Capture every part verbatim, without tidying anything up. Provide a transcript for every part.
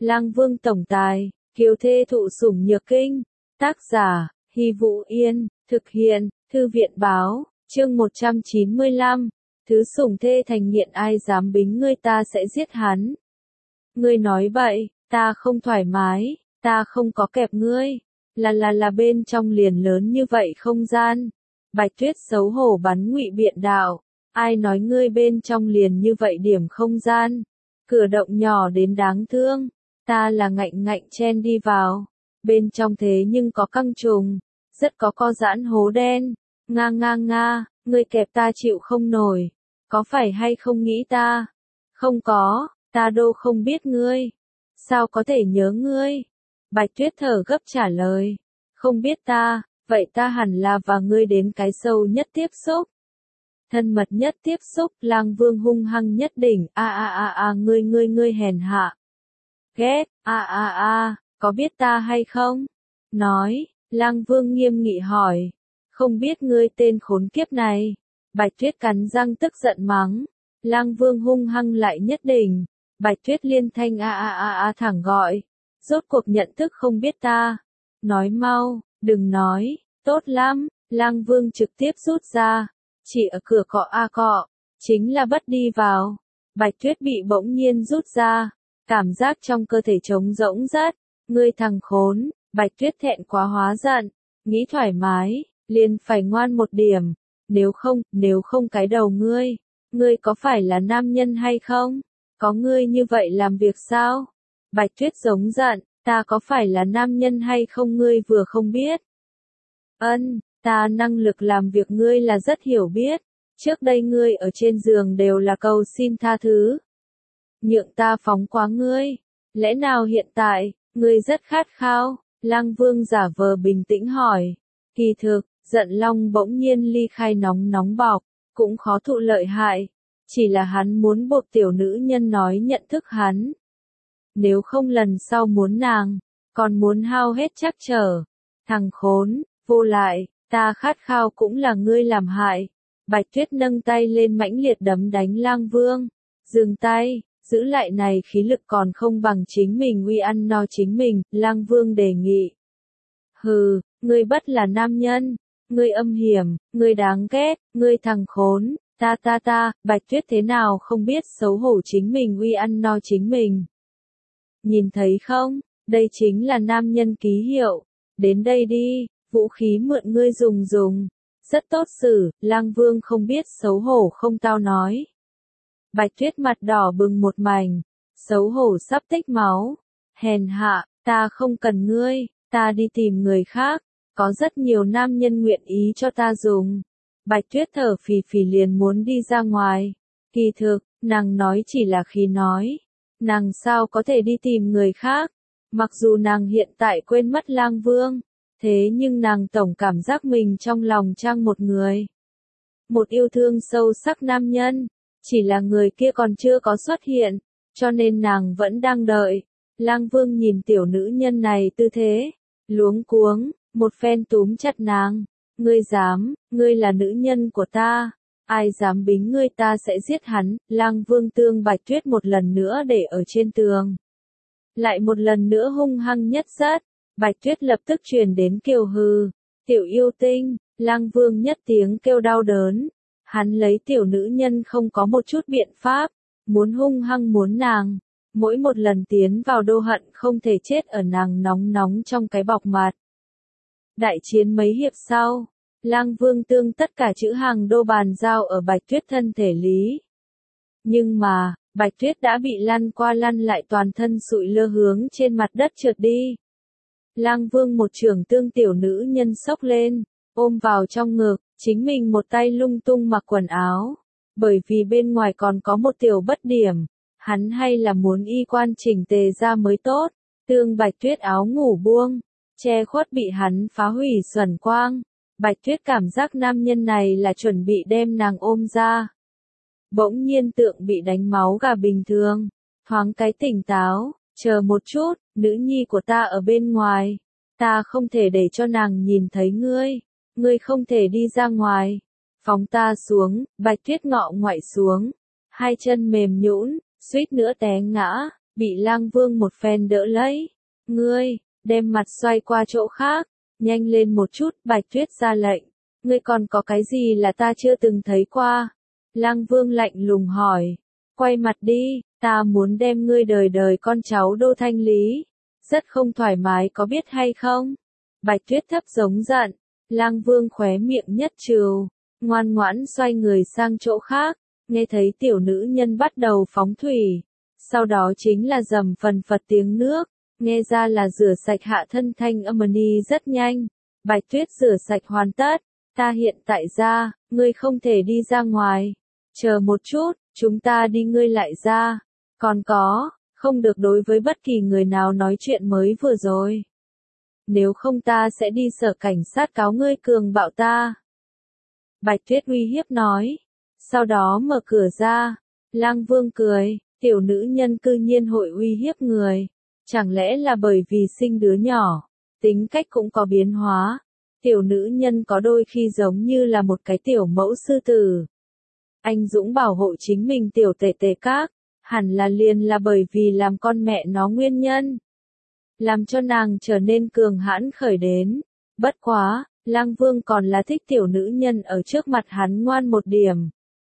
Lang Vương tổng tài, kiều thê thụ sủng nhược kinh. Tác giả, Hy Vũ Yên, thực hiện, Thư viện báo, chương một trăm chín mươi lăm. Thứ sủng thê thành nghiện ai dám bính ngươi ta sẽ giết hắn. Ngươi nói bậy, ta không thoải mái, ta không có kẹp ngươi. Là là là bên trong liền lớn như vậy không gian. Bạch Tuyết xấu hổ bắn ngụy biện đạo. Ai nói ngươi bên trong liền như vậy điểm không gian. Cửa động nhỏ đến đáng thương. Ta là ngạnh ngạnh chen đi vào. Bên trong thế nhưng có căng trùng. Rất có co giãn hố đen. Nga nga nga, ngươi kẹp ta chịu không nổi. Có phải hay không nghĩ ta? Không có, ta đô không biết ngươi. Sao có thể nhớ ngươi? Bạch Tuyết thở gấp trả lời. Không biết ta, vậy ta hẳn là và ngươi đến cái sâu nhất tiếp xúc. Thân mật nhất tiếp xúc, Lang Vương hung hăng nhất đỉnh, a a a a ngươi ngươi ngươi hèn hạ. Ghét, a a a, có biết ta hay không? Nói, Lang Vương nghiêm nghị hỏi. Không biết ngươi tên khốn kiếp này. Bạch Tuyết cắn răng tức giận mắng. Lang Vương hung hăng lại nhất đỉnh. Bạch Tuyết liên thanh a a a a thẳng gọi. Rốt cuộc nhận thức không biết ta. Nói mau, đừng nói, tốt lắm. Lang Vương trực tiếp rút ra. Chỉ ở cửa cọ a cọ, chính là bất đi vào. Bạch Tuyết bị bỗng nhiên rút ra. Cảm giác trong cơ thể trống rỗng rất. Ngươi thằng khốn, Bạch Tuyết thẹn quá hóa giận. Nghĩ thoải mái, liền phải ngoan một điểm. Nếu không, nếu không cái đầu ngươi. Ngươi có phải là nam nhân hay không? Có ngươi như vậy làm việc sao? Bạch Tuyết giống giận, ta có phải là nam nhân hay không ngươi vừa không biết? Ân, ta năng lực làm việc ngươi là rất hiểu biết. Trước đây ngươi ở trên giường đều là cầu xin tha thứ. Nhượng ta phóng quá ngươi. Lẽ nào hiện tại, ngươi rất khát khao? Lang Vương giả vờ bình tĩnh hỏi. Kỳ thực, giận long bỗng nhiên ly khai nóng nóng bọc, cũng khó thụ lợi hại. Chỉ là hắn muốn buộc tiểu nữ nhân nói nhận thức hắn. Nếu không lần sau muốn nàng, còn muốn hao hết chắc trở. Thằng khốn, vô lại, ta khát khao cũng là ngươi làm hại. Bạch Tuyết nâng tay lên mãnh liệt đấm đánh Lang Vương. Dừng tay, giữ lại này khí lực còn không bằng chính mình uy ăn no chính mình, Lang Vương đề nghị. Hừ, ngươi bất là nam nhân. Ngươi âm hiểm, ngươi đáng ghét, ngươi thằng khốn, ta ta ta, Bạch Tuyết thế nào không biết xấu hổ chính mình uy ăn no chính mình. Nhìn thấy không, đây chính là nam nhân ký hiệu, đến đây đi, vũ khí mượn ngươi dùng dùng, rất tốt xử, Lang Vương không biết xấu hổ không tao nói. Bạch Tuyết mặt đỏ bừng một mảnh, xấu hổ sắp tích máu, hèn hạ, ta không cần ngươi, ta đi tìm người khác. Có rất nhiều nam nhân nguyện ý cho ta dùng. Bạch Tuyết thở phì phì liền muốn đi ra ngoài. Kỳ thực, nàng nói chỉ là khi nói. Nàng sao có thể đi tìm người khác. Mặc dù nàng hiện tại quên mất Lang Vương. Thế nhưng nàng tổng cảm giác mình trong lòng trang một người. Một yêu thương sâu sắc nam nhân. Chỉ là người kia còn chưa có xuất hiện. Cho nên nàng vẫn đang đợi. Lang Vương nhìn tiểu nữ nhân này tư thế. Luống cuống. Một phen túm chặt nàng, ngươi dám, ngươi là nữ nhân của ta, ai dám bính ngươi ta sẽ giết hắn. Lang Vương tương Bạch Tuyết một lần nữa để ở trên tường. Lại một lần nữa hung hăng nhất rất, Bạch Tuyết lập tức truyền đến kêu hừ, tiểu yêu tinh. Lang Vương nhất tiếng kêu đau đớn, hắn lấy tiểu nữ nhân không có một chút biện pháp, muốn hung hăng muốn nàng. Mỗi một lần tiến vào đô hận không thể chết ở nàng nóng nóng trong cái bọc mặt. Đại chiến mấy hiệp sau, Lang Vương tương tất cả chữ hàng đô bàn giao ở Bạch Tuyết thân thể lý. Nhưng mà, Bạch Tuyết đã bị lăn qua lăn lại toàn thân sụi lơ hướng trên mặt đất trượt đi. Lang Vương một trường tương tiểu nữ nhân sốc lên, ôm vào trong ngực, chính mình một tay lung tung mặc quần áo. Bởi vì bên ngoài còn có một tiểu bất điểm, hắn hay là muốn y quan chỉnh tề ra mới tốt, tương Bạch Tuyết áo ngủ buông. Che khuất bị hắn phá hủy xuẩn quang. Bạch Tuyết cảm giác nam nhân này là chuẩn bị đem nàng ôm ra. Bỗng nhiên tượng bị đánh máu gà bình thường. Thoáng cái tỉnh táo, chờ một chút, nữ nhi của ta ở bên ngoài. Ta không thể để cho nàng nhìn thấy ngươi. Ngươi không thể đi ra ngoài. Phóng ta xuống, Bạch Tuyết ngọ ngoại xuống. Hai chân mềm nhũn, suýt nữa té ngã, bị Lang Vương một phen đỡ lấy. Ngươi, đem mặt xoay qua chỗ khác, nhanh lên một chút, Bạch Tuyết ra lệnh. Ngươi còn có cái gì là ta chưa từng thấy qua? Lang Vương lạnh lùng hỏi. Quay mặt đi, ta muốn đem ngươi đời đời con cháu Đô Thanh Lý. Rất không thoải mái có biết hay không? Bạch Tuyết thấp giống giận. Lang Vương khóe miệng nhất trừ, ngoan ngoãn xoay người sang chỗ khác, nghe thấy tiểu nữ nhân bắt đầu phóng thủy. Sau đó chính là rầm phần phật tiếng nước, nghe ra là rửa sạch hạ thân thanh âm ni rất nhanh. Bạch Tuyết rửa sạch hoàn tất, ta hiện tại ra, ngươi không thể đi ra ngoài. Chờ một chút, chúng ta đi ngươi lại ra. Còn có, không được đối với bất kỳ người nào nói chuyện mới vừa rồi. Nếu không ta sẽ đi sở cảnh sát cáo ngươi cường bạo ta. Bạch Tuyết uy hiếp nói. Sau đó mở cửa ra. Lang Vương cười, tiểu nữ nhân cư nhiên hội uy hiếp người. Chẳng lẽ là bởi vì sinh đứa nhỏ, tính cách cũng có biến hóa. Tiểu nữ nhân có đôi khi giống như là một cái tiểu mẫu sư tử. Anh Dũng bảo hộ chính mình tiểu tệ tệ các, hẳn là liền là bởi vì làm con mẹ nó nguyên nhân. Làm cho nàng trở nên cường hãn khởi đến. Bất quá, Lang Vương còn là thích tiểu nữ nhân ở trước mặt hắn ngoan một điểm.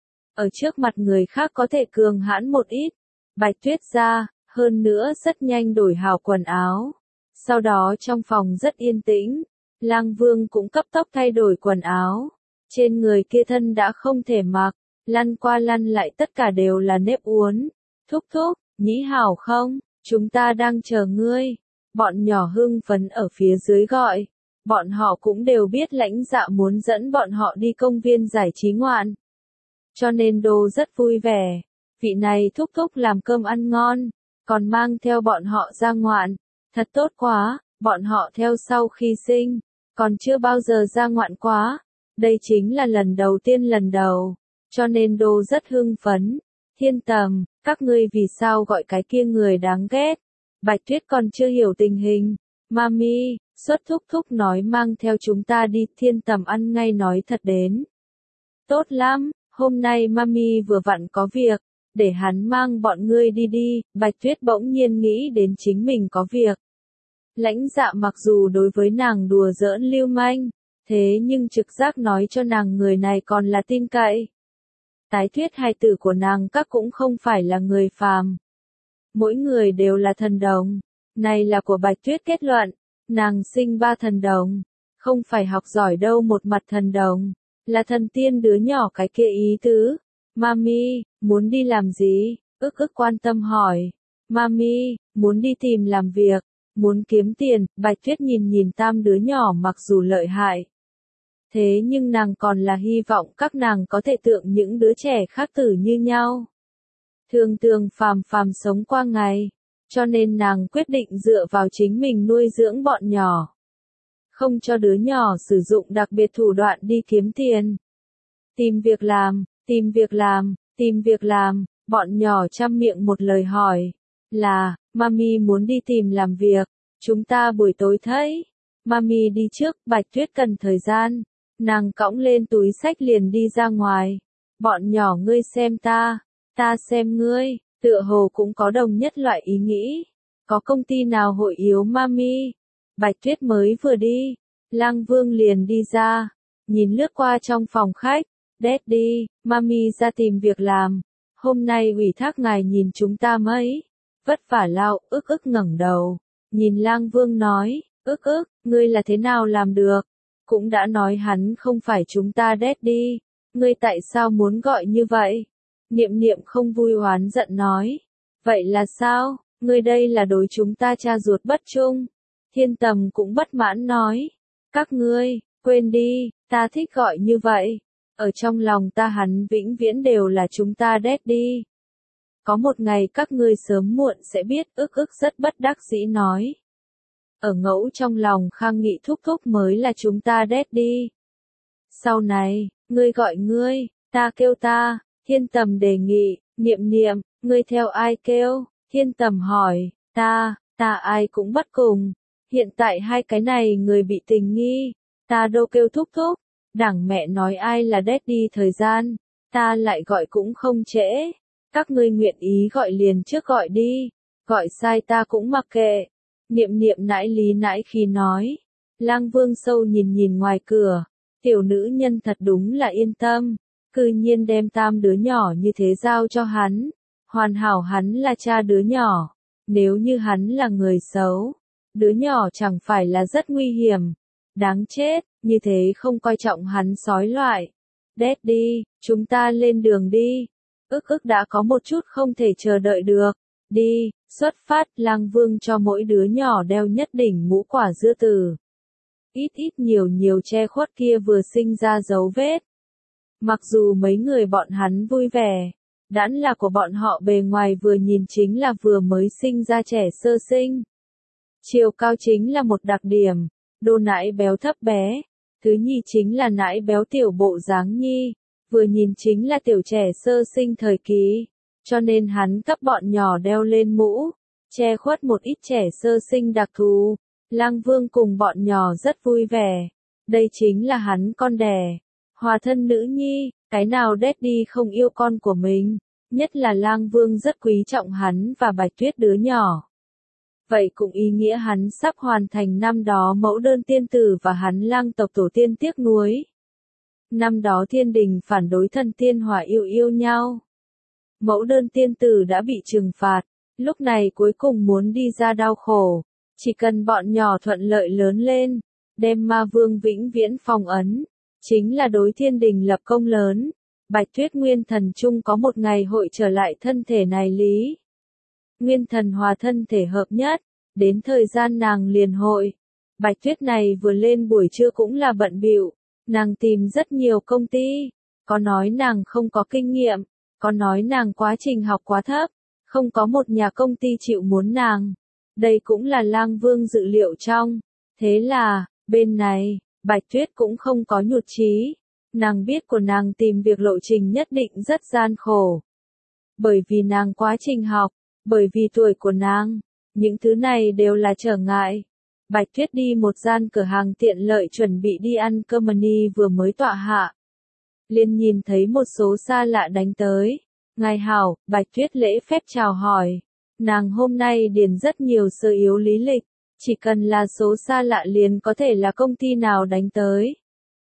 Ở trước mặt người khác có thể cường hãn một ít. Bạch Tuyết ra, hơn nữa rất nhanh đổi hào quần áo. Sau đó trong phòng rất yên tĩnh, Lang Vương cũng cấp tốc thay đổi quần áo. Trên người kia thân đã không thể mặc, lăn qua lăn lại tất cả đều là nếp uốn. Thúc thúc, nhĩ hảo không, chúng ta đang chờ ngươi. Bọn nhỏ hưng phấn ở phía dưới gọi. Bọn họ cũng đều biết lãnh dạ muốn dẫn bọn họ đi công viên giải trí ngoạn. Cho nên Đô rất vui vẻ. Vị này thúc thúc làm cơm ăn ngon, còn mang theo bọn họ ra ngoạn. Thật tốt quá, bọn họ theo sau khi sinh, còn chưa bao giờ ra ngoạn quá. Đây chính là lần đầu tiên lần đầu, cho nên Đô rất hưng phấn. Thiên Tầm, các ngươi vì sao gọi cái kia người đáng ghét? Bạch Tuyết còn chưa hiểu tình hình. Mami, xuất thúc thúc nói mang theo chúng ta đi. Thiên Tầm ăn ngay nói thật đến. Tốt lắm, hôm nay Mami vừa vặn có việc, để hắn mang bọn ngươi đi đi. Bạch Tuyết bỗng nhiên nghĩ đến chính mình có việc. Lãnh dạ mặc dù đối với nàng đùa giỡn lưu manh, thế nhưng trực giác nói cho nàng người này còn là tin cậy. Tái thuyết hài tử của nàng các cũng không phải là người phàm. Mỗi người đều là thần đồng. Này là của Bạch Tuyết kết luận. Nàng sinh ba thần đồng. Không phải học giỏi đâu, một mặt thần đồng. Là thần tiên đứa nhỏ cái kia ý tứ. Mami, muốn đi làm gì? Ức ức quan tâm hỏi. Mami, muốn đi tìm làm việc. Muốn kiếm tiền. Bạch Tuyết nhìn nhìn tam đứa nhỏ mặc dù lợi hại. Thế nhưng nàng còn là hy vọng các nàng có thể tượng những đứa trẻ khác tử như nhau. Thường thường phàm phàm sống qua ngày. Cho nên nàng quyết định dựa vào chính mình nuôi dưỡng bọn nhỏ. Không cho đứa nhỏ sử dụng đặc biệt thủ đoạn đi kiếm tiền. Tìm việc làm, tìm việc làm, tìm việc làm, bọn nhỏ chăm miệng một lời hỏi. Là, Mami muốn đi tìm làm việc, chúng ta buổi tối thấy. Mami đi trước, Bạch Tuyết cần thời gian. Nàng cõng lên túi xách liền đi ra ngoài. Bọn nhỏ ngươi xem ta, ta xem ngươi, tựa hồ cũng có đồng nhất loại ý nghĩ. Có công ty nào hội yếu Mami? Bạch Tuyết mới vừa đi, Lang Vương liền đi ra, nhìn lướt qua trong phòng khách. Daddy, Mami ra tìm việc làm. Hôm nay ủy thác ngài nhìn chúng ta mấy. Vất vả lao, ức ức ngẩng đầu. Nhìn Lang Vương nói, ức ức, ngươi là thế nào làm được? Cũng đã nói hắn không phải chúng ta Daddy. Ngươi tại sao muốn gọi như vậy? Niệm niệm không vui oán giận nói. Vậy là sao? Ngươi đây là đối chúng ta cha ruột bất trung. Thiên Tầm cũng bất mãn nói. Các ngươi, quên đi, ta thích gọi như vậy. Ở trong lòng ta hắn vĩnh viễn đều là chúng ta Daddy. Có một ngày các ngươi sớm muộn sẽ biết, ức ức rất bất đắc dĩ nói. Ở ngẫu trong lòng Khang Nghị thúc thúc mới là chúng ta Daddy. Sau này, ngươi gọi ngươi, ta kêu ta. Thiên Tầm đề nghị. Niệm niệm, ngươi theo ai kêu? Thiên Tầm hỏi. Ta, ta ai cũng bắt cùng. Hiện tại hai cái này người bị tình nghi. Ta đâu kêu thúc thúc. Đảng mẹ nói ai là Daddy thời gian. Ta lại gọi cũng không trễ. Các ngươi nguyện ý gọi liền trước gọi đi. gọi sai ta cũng mặc kệ. Niệm niệm nãi lý nãi khí nói. Lang Vương sâu nhìn nhìn ngoài cửa, tiểu nữ nhân thật đúng là yên tâm, cư nhiên đem tam đứa nhỏ như thế giao cho hắn, hoàn hảo hắn là cha đứa nhỏ, nếu như hắn là người xấu, đứa nhỏ chẳng phải là rất nguy hiểm, đáng chết, như thế không coi trọng hắn sói loại. Daddy, chúng ta lên đường đi. Ức ức đã có một chút không thể chờ đợi được. Đi, xuất phát. Lang Vương cho mỗi đứa nhỏ đeo nhất đỉnh mũ quả dưa tử. Ít ít nhiều nhiều che khuất kia vừa sinh ra dấu vết. Mặc dù mấy người bọn hắn vui vẻ, đãn là của bọn họ bề ngoài vừa nhìn chính là vừa mới sinh ra trẻ sơ sinh. Chiều cao chính là một đặc điểm, đô nãi béo thấp bé. Thứ nhì chính là nãi béo tiểu bộ dáng nhi, vừa nhìn chính là tiểu trẻ sơ sinh thời kỳ, cho nên hắn cấp bọn nhỏ đeo lên mũ, che khuất một ít trẻ sơ sinh đặc thù. Lang Vương cùng bọn nhỏ rất vui vẻ, đây chính là hắn con đẻ, hòa thân nữ nhi, cái nào Daddy không yêu con của mình, nhất là Lang Vương rất quý trọng hắn và Bạch Tuyết đứa nhỏ. Vậy cũng ý nghĩa hắn sắp hoàn thành năm đó mẫu đơn tiên tử và hắn Lang tộc tổ tiên tiếc nuối. Năm đó thiên đình phản đối thần tiên hỏa yêu yêu nhau. Mẫu đơn tiên tử đã bị trừng phạt, lúc này cuối cùng muốn đi ra đau khổ. Chỉ cần bọn nhỏ thuận lợi lớn lên, đem ma vương vĩnh viễn phong ấn, chính là đối thiên đình lập công lớn. Bạch Tuyết Nguyên Thần chung có một ngày hội trở lại thân thể này lý. Nguyên Thần hòa thân thể hợp nhất, đến thời gian nàng liền hội. Bạch Tuyết này vừa lên buổi trưa cũng là bận bịu, nàng tìm rất nhiều công ty, có nói nàng không có kinh nghiệm, có nói nàng quá trình học quá thấp, không có một nhà công ty chịu muốn nàng. Đây cũng là Lang Vương dự liệu trong. Thế là, bên này, Bạch Tuyết cũng không có nhụt chí. Nàng biết của nàng tìm việc lộ trình nhất định rất gian khổ. Bởi vì nàng quá trình học, bởi vì tuổi của nàng, những thứ này đều là trở ngại. Bạch Tuyết đi một gian cửa hàng tiện lợi chuẩn bị đi ăn cơm mani vừa mới tọa hạ. Liền nhìn thấy một số xa lạ đánh tới. Ngài hảo, Bạch Tuyết lễ phép chào hỏi. Nàng hôm nay điền rất nhiều sơ yếu lý lịch, chỉ cần là số xa lạ liền có thể là công ty nào đánh tới.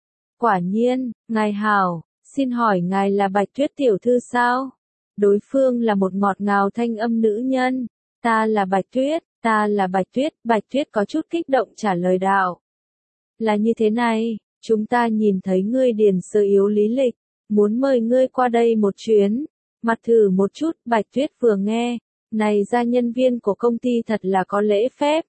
Quả nhiên, ngài hảo, xin hỏi ngài là Bạch Tuyết tiểu thư sao? Đối phương là một ngọt ngào thanh âm nữ nhân. Ta là Bạch Tuyết, ta là Bạch Tuyết, Bạch Tuyết có chút kích động trả lời đạo. Là như thế này, chúng ta nhìn thấy ngươi điền sơ yếu lý lịch, muốn mời ngươi qua đây một chuyến, mặt thử một chút. Bạch Tuyết vừa nghe. Này ra nhân viên của công ty thật là có lễ phép.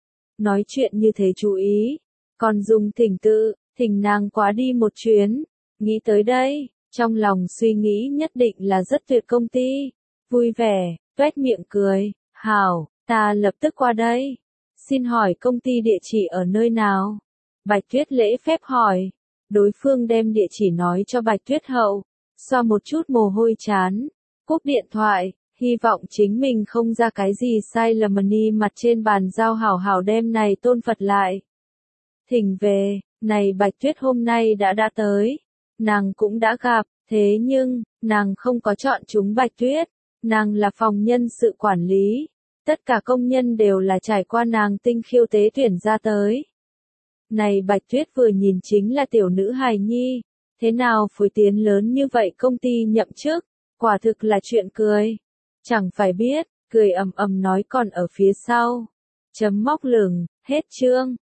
Nói chuyện như thế chú ý, còn dùng thỉnh tự, thỉnh nàng quá đi một chuyến. Nghĩ tới đây, trong lòng suy nghĩ nhất định là rất tuyệt công ty. Vui vẻ, tuét miệng cười, hảo, ta lập tức qua đây. Xin hỏi công ty địa chỉ ở nơi nào? Bạch Tuyết lễ phép hỏi. Đối phương đem địa chỉ nói cho Bạch Tuyết hậu, xoa một chút mồ hôi chán, cúp điện thoại. Hy vọng chính mình không ra cái gì sai lầm ni mặt trên bàn giao hảo hảo đem này tôn Phật lại. Thỉnh về, này Bạch Tuyết hôm nay đã đã tới. Nàng cũng đã gặp, thế nhưng, nàng không có chọn chúng Bạch Tuyết. Nàng là phòng nhân sự quản lý. Tất cả công nhân đều là trải qua nàng tinh khiêu tế tuyển ra tới. Này Bạch Tuyết vừa nhìn chính là tiểu nữ hài nhi. Thế nào phối tiến lớn như vậy công ty nhậm chức, quả thực là chuyện cười. Chẳng phải biết, cười ầm ầm nói còn ở phía sau. Chấm móc lửng, hết chương.